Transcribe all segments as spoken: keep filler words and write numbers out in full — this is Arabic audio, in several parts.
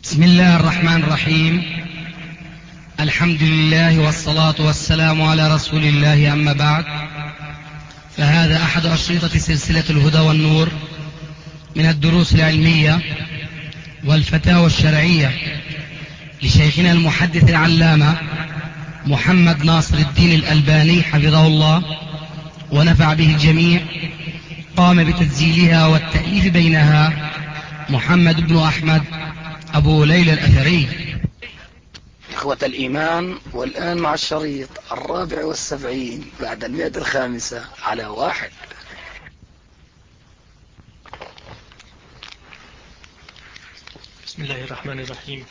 بسم الله الرحمن الرحيم. الحمد لله والصلاة والسلام على رسول الله، أما بعد، فهذا أحد أشرطة سلسلة الهدى والنور من الدروس العلمية والفتاوى الشرعية لشيخنا المحدث العلامة محمد ناصر الدين الألباني حفظه الله ونفع به الجميع. قام بتسجيلها والتأليف بينها محمد بن أحمد أبو ليلى الأثري. إخوة الإيمان، والآن مع الشريط الرابع والسبعين بعد المئة الخامسة على واحد. بسم الله الرحمن الرحيم.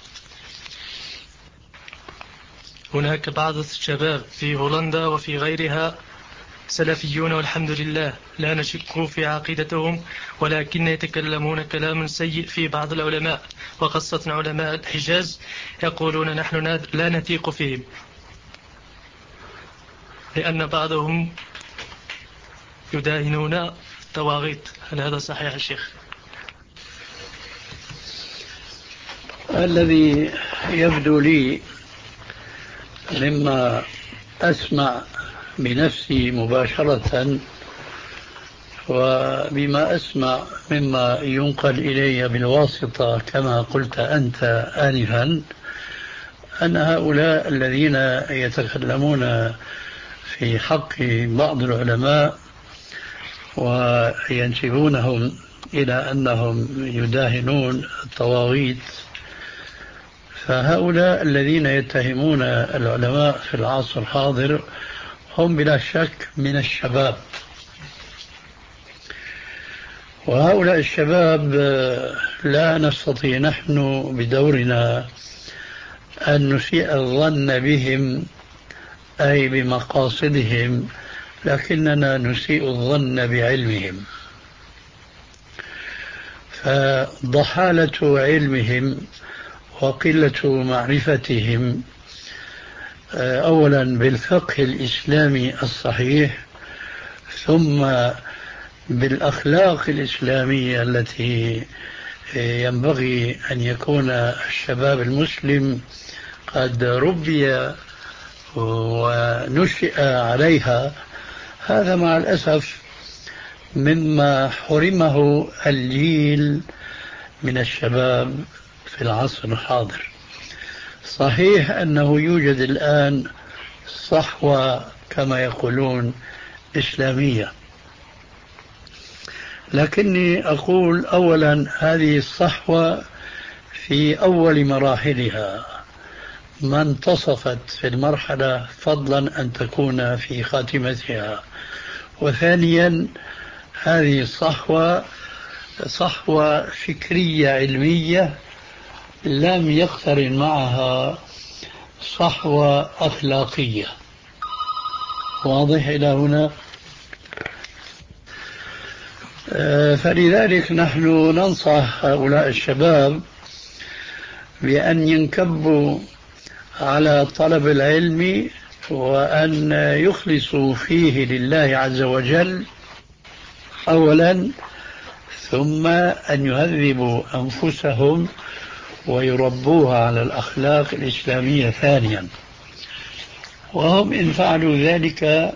هناك بعض الشباب في هولندا وفي غيرها سلفيون والحمد لله، لا نشك في عقيدتهم، ولكن يتكلمون كلام سيء في بعض العلماء، وخاصة علماء الحجاز، يقولون نحن لا نثيق فيهم لأن بعضهم يداهنون الطواغيت. هل هذا صحيح يا شيخ؟ الذي يبدو لي مما أسمع بنفسي مباشرة وبما أسمع مما ينقل إلي بالواسطة كما قلت أنت آنفا، أن هؤلاء الذين يتكلمون في حق بعض العلماء وينسبونهم إلى أنهم يداهنون الطواغيت، فهؤلاء الذين يتهمون العلماء في العصر الحاضر هم بلا شك من الشباب، وهؤلاء الشباب لا نستطيع نحن بدورنا أن نسيء الظن بهم أي بمقاصدهم، لكننا نسيء الظن بعلمهم. فضحالة علمهم وقلة معرفتهم أولا بالفقه الإسلامي الصحيح، ثم بالأخلاق الإسلامية التي ينبغي أن يكون الشباب المسلم قد ربي ونشئ عليها، هذا مع الأسف مما حرمه الجيل من الشباب في العصر الحاضر. صحيح أنه يوجد الآن صحوة كما يقولون إسلامية، لكني أقول أولا هذه الصحوة في أول مراحلها ما انتصفت في المرحلة، فضلا أن تكون في خاتمتها. وثانيا هذه الصحوة صحوة فكرية علمية لم يقترن معها صحوة أخلاقية. واضح إلى هنا؟ فلذلك نحن ننصح هؤلاء الشباب بأن ينكبوا على طلب العلم وأن يخلصوا فيه لله عز وجل أولا، ثم أن يهذبوا أنفسهم ويربوها على الأخلاق الإسلامية ثانيا. وهم إن فعلوا ذلك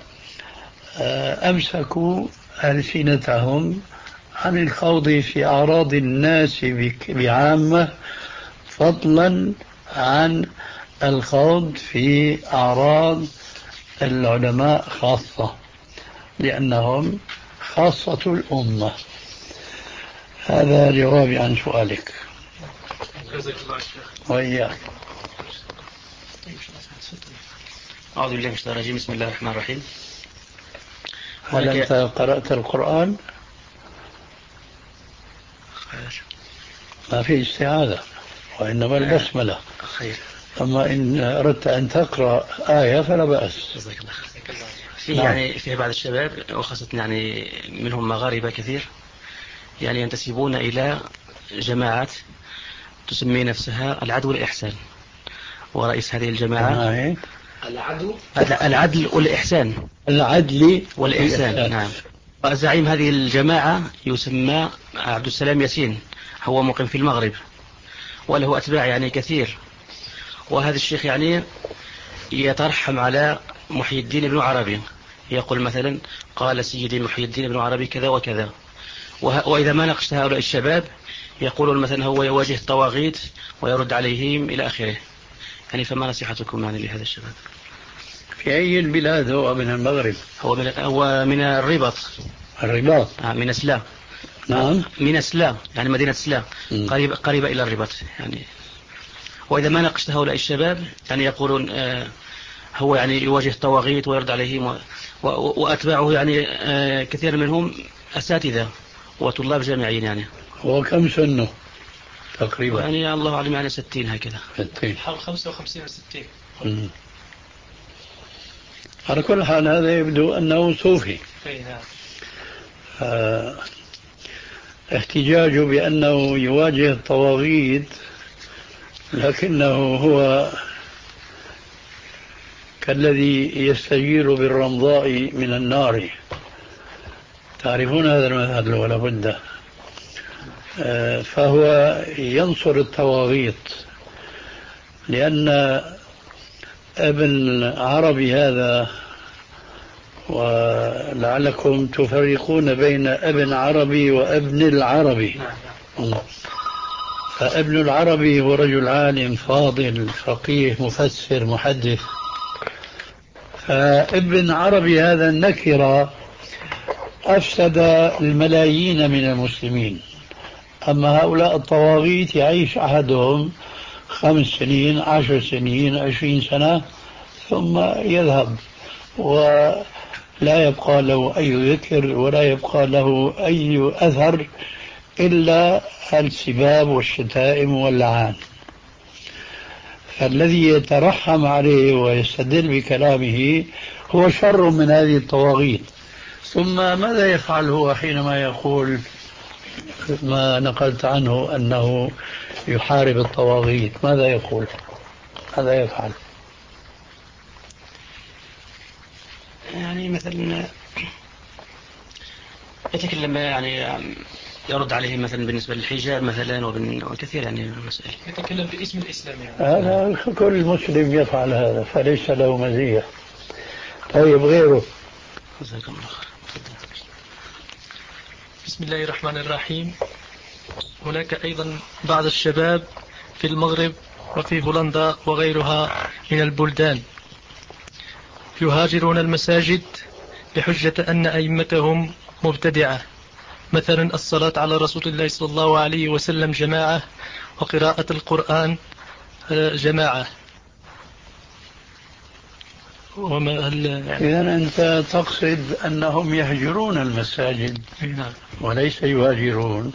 أمسكوا ألسنتهم عن الخوض في أعراض الناس بعامة، فضلا عن الخوض في أعراض العلماء خاصة، لأنهم خاصة الأمة. هذا جوابي عن سؤالك. وإياك. أعوذ بالله من الشيطان الرجيم. بسم الله الرحمن الرحيم. هل أنت قرأت القرآن؟ ما في استعاذة، وإنما البسملة. خير. أما إن أردت أن تقرأ آية فلا بأس. فيه نعم. يعني فيه بعض الشباب وخاصة يعني منهم مغاربة كثير، يعني ينتسبون إلى جماعات تسمي نفسها العدل والإحسان، ورئيس هذه الجماعة العدل العدل والإحسان العدل والإحسان نعم. وزعيم هذه الجماعة يسمى عبد السلام ياسين، هو مقيم في المغرب، وله أتباع يعني كثير. وهذا الشيخ يعني يترحم على محي الدين ابن عربي، يقول مثلا قال سيدي محي الدين ابن عربي كذا وكذا. وإذا ما ناقشت هؤلاء الشباب يقولون مثلا هو يواجه الطواغيت ويرد عليهم إلى آخره. يعني فما نصيحتكم يعني لهذا الشباب؟ في أي البلاد هو؟ من المغرب؟ هو من, هو من الرباط. الرباط؟ آه من سلا. نعم من سلا، يعني مدينة سلا قريبة, قريبة إلى الرباط يعني. وإذا ما ناقشت هؤلاء الشباب يعني يقولون آه هو يعني يواجه الطواغيت ويرد عليهم، وأتباعه يعني آه كثير منهم أساتذة وطلاب جامعيين. يعني هو كم سنه تقريبا؟ يعني الله أعلم يعني ستين هكذا، ستين حول خمسة وخمسين وستين. على كل حال هذا يبدو أنه صوفي. آه احتجاجه بأنه يواجه الطواغيت لكنه هو كالذي يستجير بالرمضاء من النار. تعرفون هذا المثل ولا بد. آه فهو ينصر الطواغيت، لأن ابن عربي هذا، ولعلكم تفرقون بين ابن عربي وابن العربي. فابن العربي هو رجل عالم فاضل فقيه مفسر محدث، فابن عربي هذا النكرة أفسد الملايين من المسلمين. أما هؤلاء الطواغيت يعيش أحدهم خمس سنين عشر سنين عشرين سنة ثم يذهب، ولا يبقى له أي ذكر ولا يبقى له أي أثر إلا السباب والشتائم واللعان. فالذي يترحم عليه ويستدل بكلامه هو شر من هذه الطواغيت. ثم ماذا يفعل هو حينما يقول ما نقلت عنه أنه يحارب الطواغيت؟ ماذا يقول؟ ماذا يفعل؟ يعني مثلا يتكلم يعني يرد عليه مثلا بالنسبة للحجاب مثلا وكثير يعني المسائل. يتكلم باسم الإسلام يعني. هذا كل مسلم يفعل هذا فليس له مزية. طيب غيره؟ بسم الله الرحمن الرحيم. هناك أيضا بعض الشباب في المغرب وفي هولندا وغيرها من البلدان يهاجرون المساجد بحجة أن أئمتهم مبتدعة، مثلا الصلاة على رسول الله صلى الله عليه وسلم جماعة، وقراءة القرآن جماعة. وما هل يعني إذا أنت تقصد أنهم يهجرون المساجد وليس يهاجرون.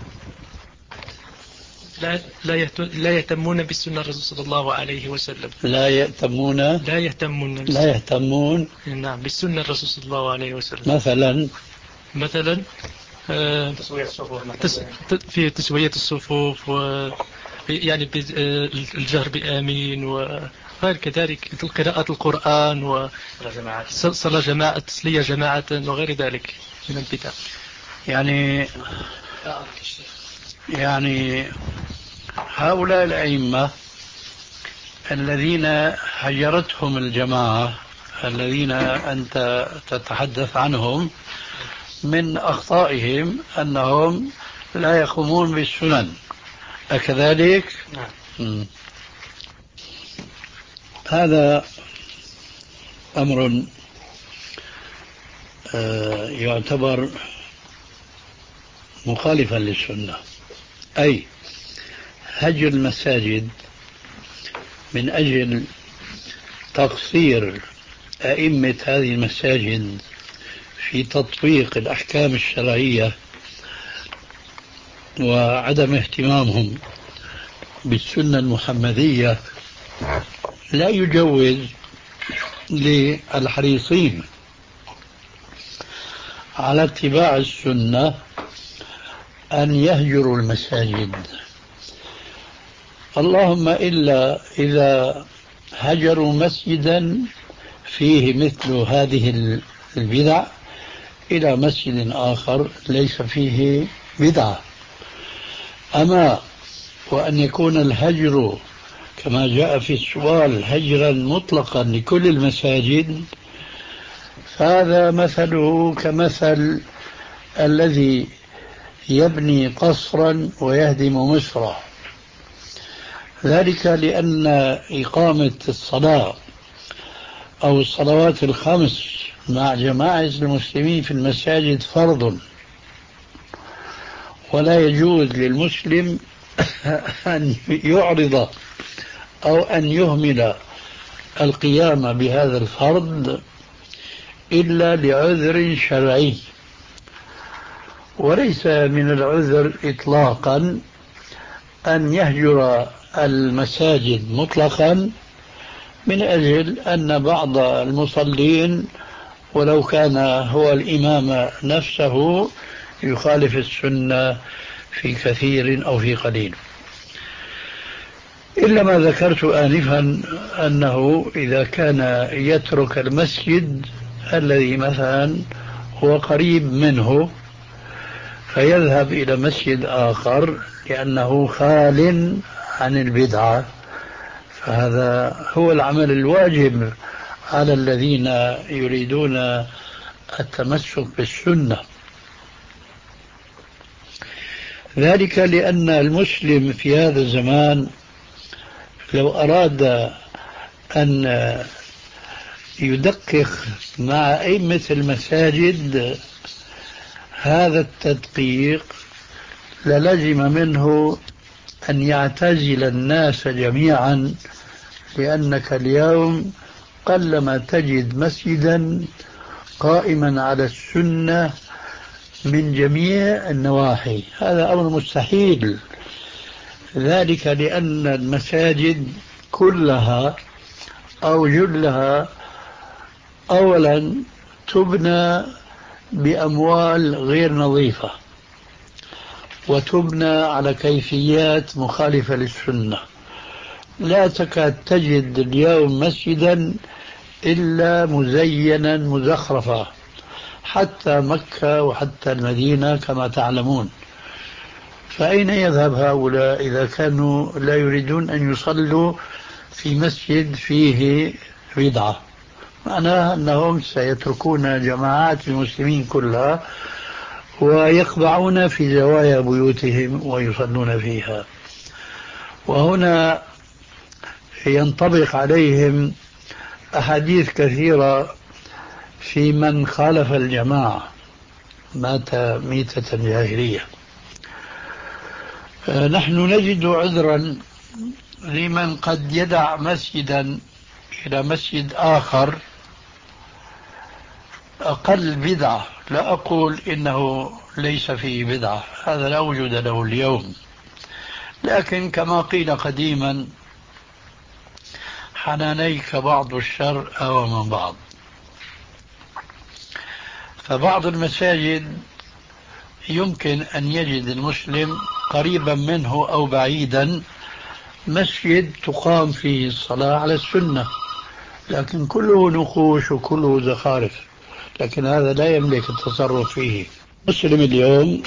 لا لا لا يهتمون بالسنة الرسول صلى الله عليه وسلم. لا يهتمون لا يهتمون لا يهتمون نعم بالسنة الرسول صلى الله عليه وسلم. مثلا مثلا آه تسوية الصفوف تس في تسوية الصفوف، و يعني الجهر بآمين، وغير كذلك مثل قراءة القرآن وصلاة جماعة تسلية جماعة وغير ذلك من البدع. يعني يعني هؤلاء الأئمة الذين هجرتهم الجماعة الذين أنت تتحدث عنهم، من أخطائهم أنهم لا يقومون بالسنن، أكذلك؟ نعم. هذا أمر يعتبر مخالفا للسنة، أي هجر المساجد من أجل تقصير أئمة هذه المساجد في تطبيق الأحكام الشرعية وعدم اهتمامهم بالسنة المحمدية لا يجوز للحريصين على اتباع السنة أن يهجروا المساجد، اللهم إلا إذا هجروا مسجدا فيه مثل هذه البدع إلى مسجد آخر ليس فيه بدعة. أما وأن يكون الهجر كما جاء في السؤال هجرا مطلقا لكل المساجد، فهذا مثله كمثل الذي يبني قصرا ويهدم مصرا. ذلك لأن إقامة الصلاة أو الصلوات الخمس مع جماعة المسلمين في المساجد فرض، ولا يجوز للمسلم أن يعرض أو أن يهمل القيام بهذا الفرض إلا لعذر شرعي. وليس من العذر إطلاقا أن يهجر المساجد مطلقا من أجل أن بعض المصلين ولو كان هو الإمام نفسه يخالف السنة في كثير أو في قليل. إلا ما ذكرت آنفا أنه إذا كان يترك المسجد الذي مثلا هو قريب منه فيذهب إلى مسجد آخر لأنه خال عن البدعة، فهذا هو العمل الواجب على الذين يريدون التمسك بالسنة. ذلك لأن المسلم في هذا الزمان لو أراد أن يدقق مع أئمة المساجد هذا التدقيق للزم منه أن يعتزل الناس جميعا، لأنك اليوم قلما تجد مسجدا قائما على السنة من جميع النواحي، هذا أمر مستحيل. ذلك لأن المساجد كلها أو جلها أولا تبنى بأموال غير نظيفة، وتبنى على كيفيات مخالفة للسنة. لا تكاد تجد اليوم مسجدا إلا مزينا مزخرفا، حتى مكة وحتى المدينة كما تعلمون. فأين يذهب هؤلاء إذا كانوا لا يريدون أن يصلوا في مسجد فيه بدعة؟ معناها أنهم سيتركون جماعات المسلمين كلها ويخضعون في زوايا بيوتهم ويصلون فيها. وهنا ينطبق عليهم أحاديث كثيرة في من خالف الجماعة مات ميتة جاهلية. نحن نجد عذرا لمن قد يدع مسجدا إلى مسجد آخر أقل بدعة. لا أقول إنه ليس فيه بدعة، هذا لا وجود له اليوم، لكن كما قيل قديما حنانيك بعض الشر أو من بعض. فبعض المساجد يمكن أن يجد المسلم قريبا منه أو بعيدا مسجد تقام فيه الصلاة على السنة، لكن كله نقوش وكله زخارف، لكن هذا لا يملك التصرف فيه. مسلم اليوم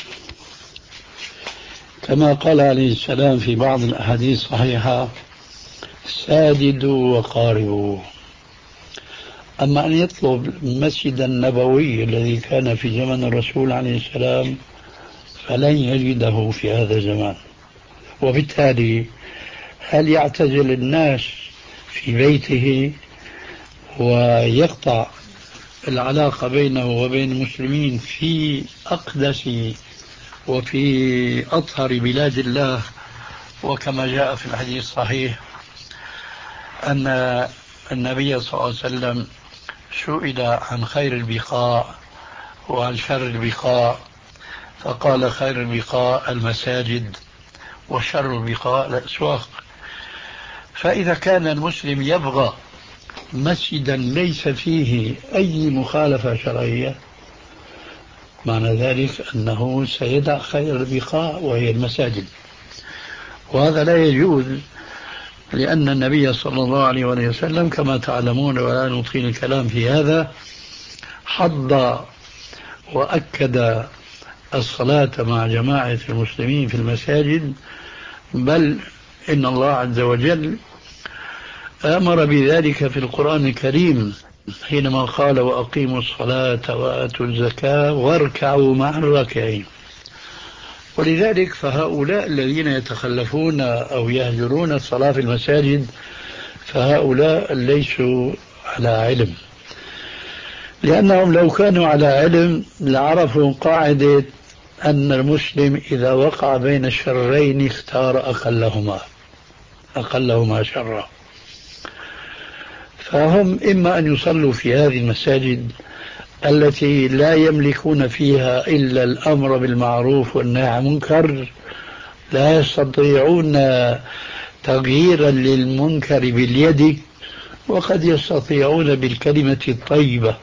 كما قال عليه السلام في بعض الأحاديث الصحيحة ساددوا وقاربوا. أما أن يطلب المسجد النبوي الذي كان في زمن الرسول عليه السلام فلن يجده في هذا الزمان. وبالتالي هل يعتزل الناس في بيته ويقطع العلاقة بينه وبين المسلمين في أقدس وفي أطهر بلاد الله؟ وكما جاء في الحديث الصحيح أن النبي صلى الله عليه وسلم سئل عن خير البقاع وعن شر البقاع فقال خير البقاع المساجد وشر البقاع الأسواق. فإذا كان المسلم يبغى مسجدا ليس فيه أي مخالفة شرعية معنى ذلك أنه سيدع خير البقاع وهي المساجد، وهذا لا يجوز، لأن النبي صلى الله عليه وسلم كما تعلمون ولا نطيل الكلام في هذا حض وأكد الصلاة مع جماعة المسلمين في المساجد بل إن الله عز وجل أمر بذلك في القرآن الكريم حينما قال وأقيموا الصلاة وآتوا الزكاة واركعوا مع الراكعين. ولذلك فهؤلاء الذين يتخلفون أو يهجرون الصلاة في المساجد فهؤلاء ليسوا على علم، لأنهم لو كانوا على علم لعرفوا قاعدة أن المسلم إذا وقع بين الشرين اختار أقلهما أقلهما شرا. فهم إما أن يصلوا في هذه المساجد التي لا يملكون فيها إلا الأمر بالمعروف والنهي عن المنكر، لا يستطيعون تغييرا للمنكر باليد، وقد يستطيعون بالكلمة الطيبة.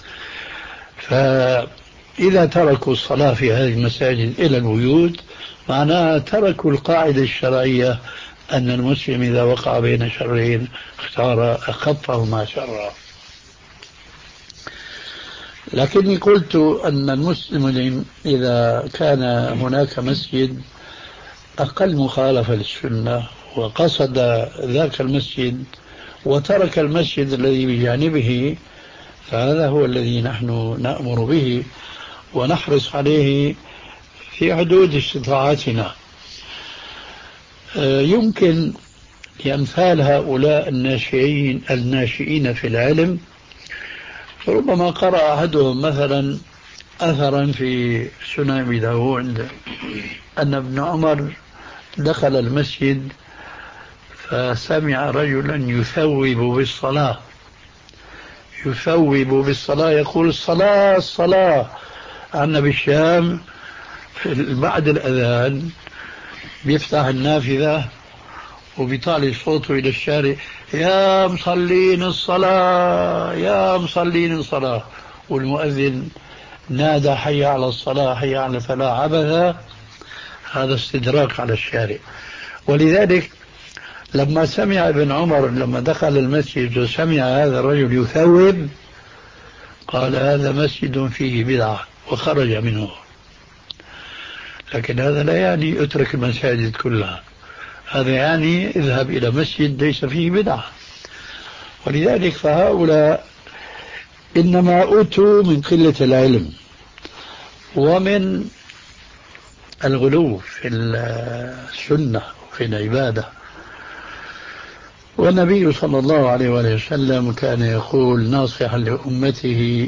فإذا تركوا الصلاة في هذه المساجد إلى البيوت معناها تركوا القاعدة الشرعية أن المسلم إذا وقع بين شرين اختار أخفهما شرا. لكني قلت أن المسلم إذا كان هناك مسجد أقل مخالفة للسنة وقصد ذاك المسجد وترك المسجد الذي بجانبه، فهذا هو الذي نحن نأمر به ونحرص عليه في حدود استطاعتنا. يمكن لأمثال هؤلاء الناشئين الناشئين في العلم ربما قرأ أحدهم مثلا أثرا في سنن أبي داود أن ابن عمر دخل المسجد فسمع رجلا يثوب بالصلاة يثوب بالصلاة يقول الصلاة الصلاة. عنا بالشام بعد الأذان بيفتح النافذة وبيطالع صوته إلى الشارع يا مصلين الصلاة يا مصلين الصلاة، والمؤذن نادى حي على الصلاة حي على الفلاح عبثا. هذا استدراك على الشارع. ولذلك لما سمع ابن عمر لما دخل المسجد وسمع هذا الرجل يثوب قال هذا مسجد فيه بدعة وخرج منه. لكن هذا لا يعني اترك المساجد كلها، هذا يعني اذهب إلى مسجد ليس فيه بدعة. ولذلك فهؤلاء إنما أتوا من قلة العلم ومن الغلو في السنة وفي العبادة. والنبي صلى الله عليه وآله وسلم كان يقول ناصحا لأمته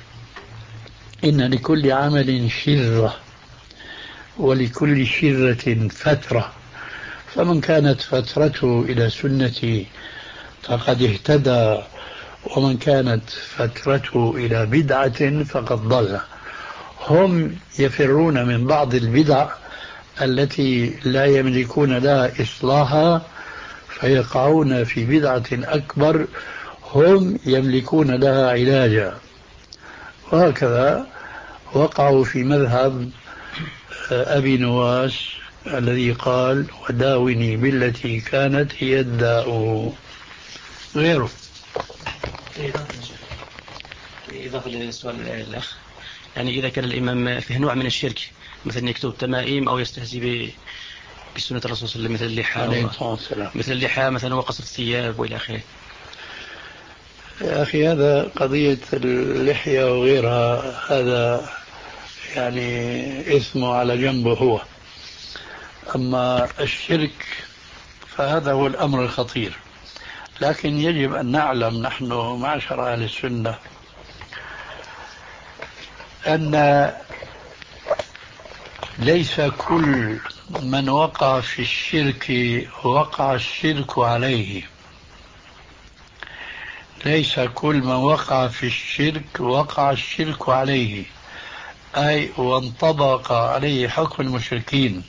إن لكل عمل شرة ولكل شرة فترة، فمن كانت فترته إلى سنتي فقد اهتدى، ومن كانت فترته إلى بدعة فقد ضل. هم يفرون من بعض البدع التي لا يملكون لها إصلاحا فيقعون في بدعة أكبر هم يملكون لها علاجا. وهكذا وقعوا في مذهب أبي نواس الذي قال وداوني بالتي كانت هي الداء غيره. إضافة للسؤال الأخ، يعني إذا كان الإمام فيه نوع من الشرك مثل يكتب تمائم أو يستهزئ بسنة الرسول صلى الله عليه وسلم مثل اللحى مثل اللحى مثلا وقصر الثياب وإلى آخره. يا أخي هذا قضية اللحية وغيرها هذا يعني اسمه على جنبه هو، أما الشرك فهذا هو الأمر الخطير. لكن يجب أن نعلم نحن معشر أهل السنة أن ليس كل من وقع في الشرك وقع الشرك عليه. ليس كل من وقع في الشرك وقع الشرك عليه، أي وانطبق عليه حكم المشركين.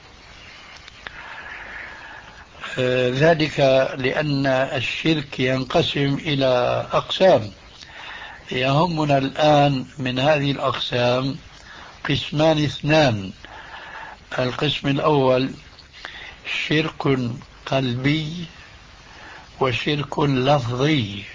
ذلك لأن الشرك ينقسم إلى أقسام. يهمنا الآن من هذه الأقسام قسمان اثنان. القسم الأول شرك قلبي وشرك لفظي.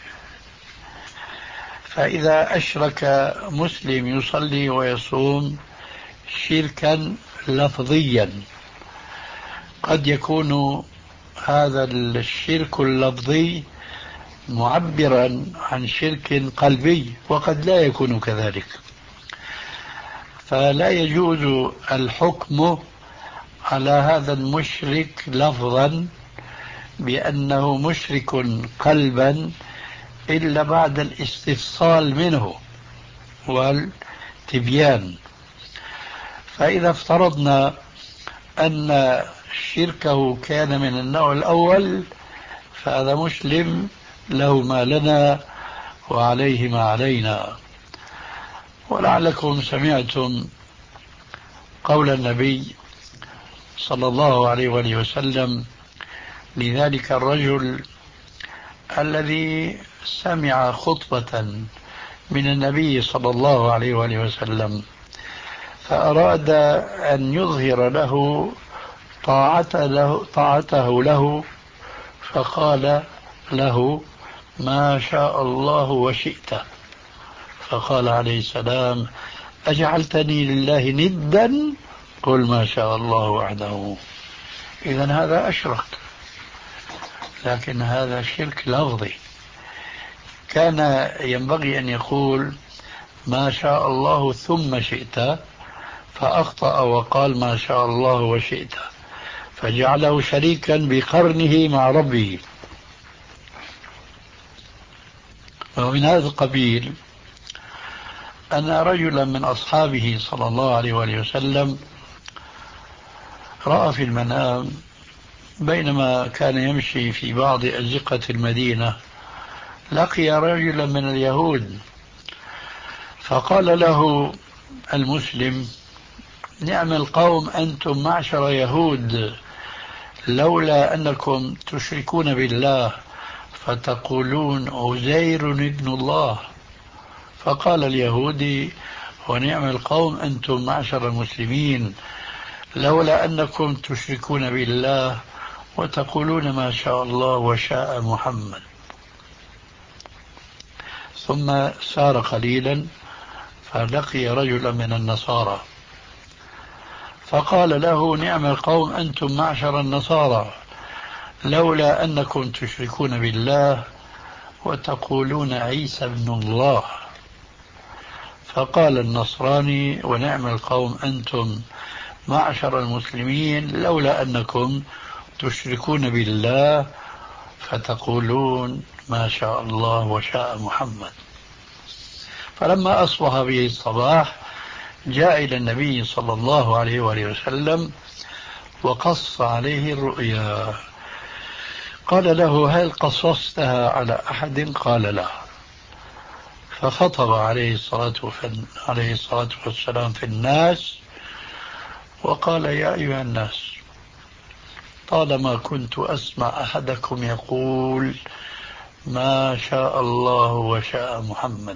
فإذا أشرك مسلم يصلي ويصوم شركا لفظيا قد يكون هذا الشرك اللفظي معبرا عن شرك قلبي وقد لا يكون كذلك، فلا يجوز الحكم على هذا المشرك لفظا بأنه مشرك قلبا إلا بعد الاستفصال منه والتبيان. فإذا افترضنا أن شركه كان من النوع الأول فهذا مسلم له ما لنا وعليه ما علينا. ولعلكم سمعتم قول النبي صلى الله عليه وآله وسلم لذلك الرجل الذي سمع خطبة من النبي صلى الله عليه وآله وسلم فأراد أن يظهر له طاعته له, طاعته له فقال له ما شاء الله وشئت، فقال عليه السلام أجعلتني لله ندا قل ما شاء الله وحده. إذن هذا أشرك، لكن هذا شرك لفظي. كان ينبغي أن يقول ما شاء الله ثم شئت، فأخطأ وقال ما شاء الله وشئت، فجعله شريكا بقرنه مع ربه. ومن هذا القبيل أن رجلا من أصحابه صلى الله عليه وآله وسلم رأى في المنام بينما كان يمشي في بعض أزقة المدينة لقي رجلا من اليهود، فقال له المسلم نعم القوم أنتم معشر يهود، لولا أنكم تشركون بالله فتقولون عزير ابن الله. فقال اليهودي ونعم القوم أنتم معشر المسلمين، لولا أنكم تشركون بالله وتقولون ما شاء الله وشاء محمد. ثم سار قليلا فلقي رجلا من النصارى فقال له نعم القوم أنتم معشر النصارى، لولا أنكم تشركون بالله وتقولون عيسى ابن الله. فقال النصراني ونعم القوم أنتم معشر المسلمين، لولا أنكم تشركون بالله فتقولون ما شاء الله وشاء محمد. فلما أصبح به الصباح جاء إلى النبي صلى الله عليه وآله وسلم وقص عليه الرؤيا. قال له هل قصصتها على أحد؟ قال لا. فخطب عليه الصلاة عليه الصلاة والسلام في الناس وقال يا أيها الناس طالما كنت أسمع أحدكم يقول ما شاء الله وشاء محمد،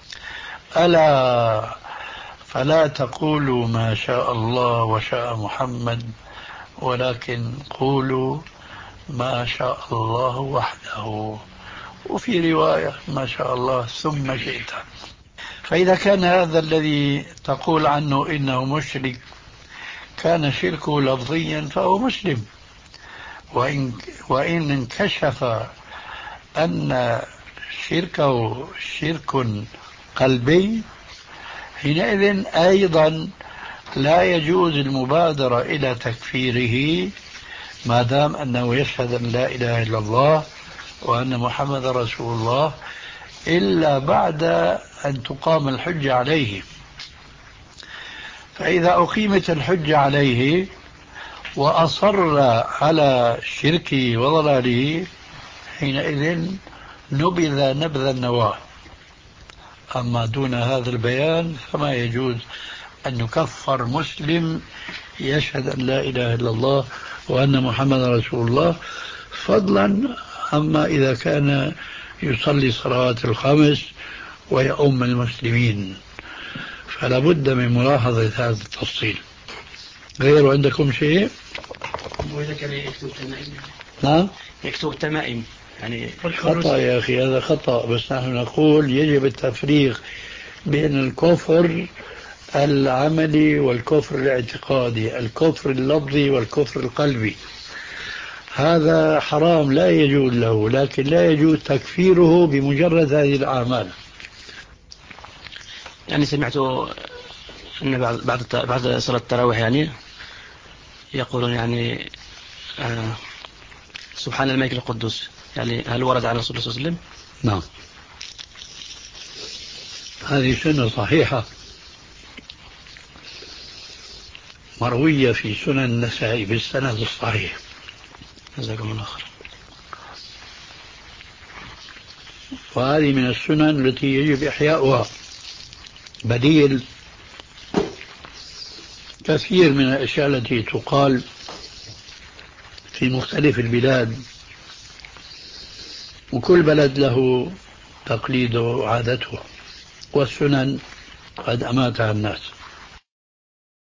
ألا فلا تقولوا ما شاء الله وشاء محمد ولكن قولوا ما شاء الله وحده، وفي رواية ما شاء الله ثم شئت. فإذا كان هذا الذي تقول عنه إنه مشرك كان شركه لفظيا فهو مسلم، وإن, وإن انكشف أن شركه شرك قلبي حينئذ أيضا لا يجوز المبادرة إلى تكفيره ما دام أنه يشهد أن لا إله إلا الله وأن محمد رسول الله إلا بعد أن تقام الحجة عليه. فإذا أقيمت الحجة عليه وأصر على شركه وضلاله حينئذ نبذ نبذ النواة. أما دون هذا البيان فما يجوز أن يكفر مسلم يشهد أن لا إله إلا الله وأن محمد رسول الله، فضلا أما إذا كان يصلي صلوات الخمس ويؤم المسلمين. فلا بد من ملاحظة هذا التفصيل. غير عندكم شيء؟ وإذا كان يكتب تمائم. نعم يكتب تمائم يعني خطأ يا أخي، هذا خطأ. بس نحن نقول يجب التفريق بين الكفر العملي والكفر الاعتقادي، الكفر اللفظي والكفر القلبي، هذا حرام لا يجوز له، لكن لا يجوز تكفيره بمجرد هذه الأعمال. يعني سمعت أن بعد بعد بعد صلاة التراويح يعني يقولون يعني آه سبحان الملك القدوس، يعني هل ورد عن رسول الله صلى الله عليه وسلم؟ نعم، هذه سنة صحيحة مروية في سنن النسائي بالسند الصحيح. جزاكم الله خير. وهذه من السنن التي يجب إحياؤها، بديل كثير من الأشياء التي تقال في مختلف البلاد، وكل بلد له تقليده وعادته، والسنن قد أماتها الناس.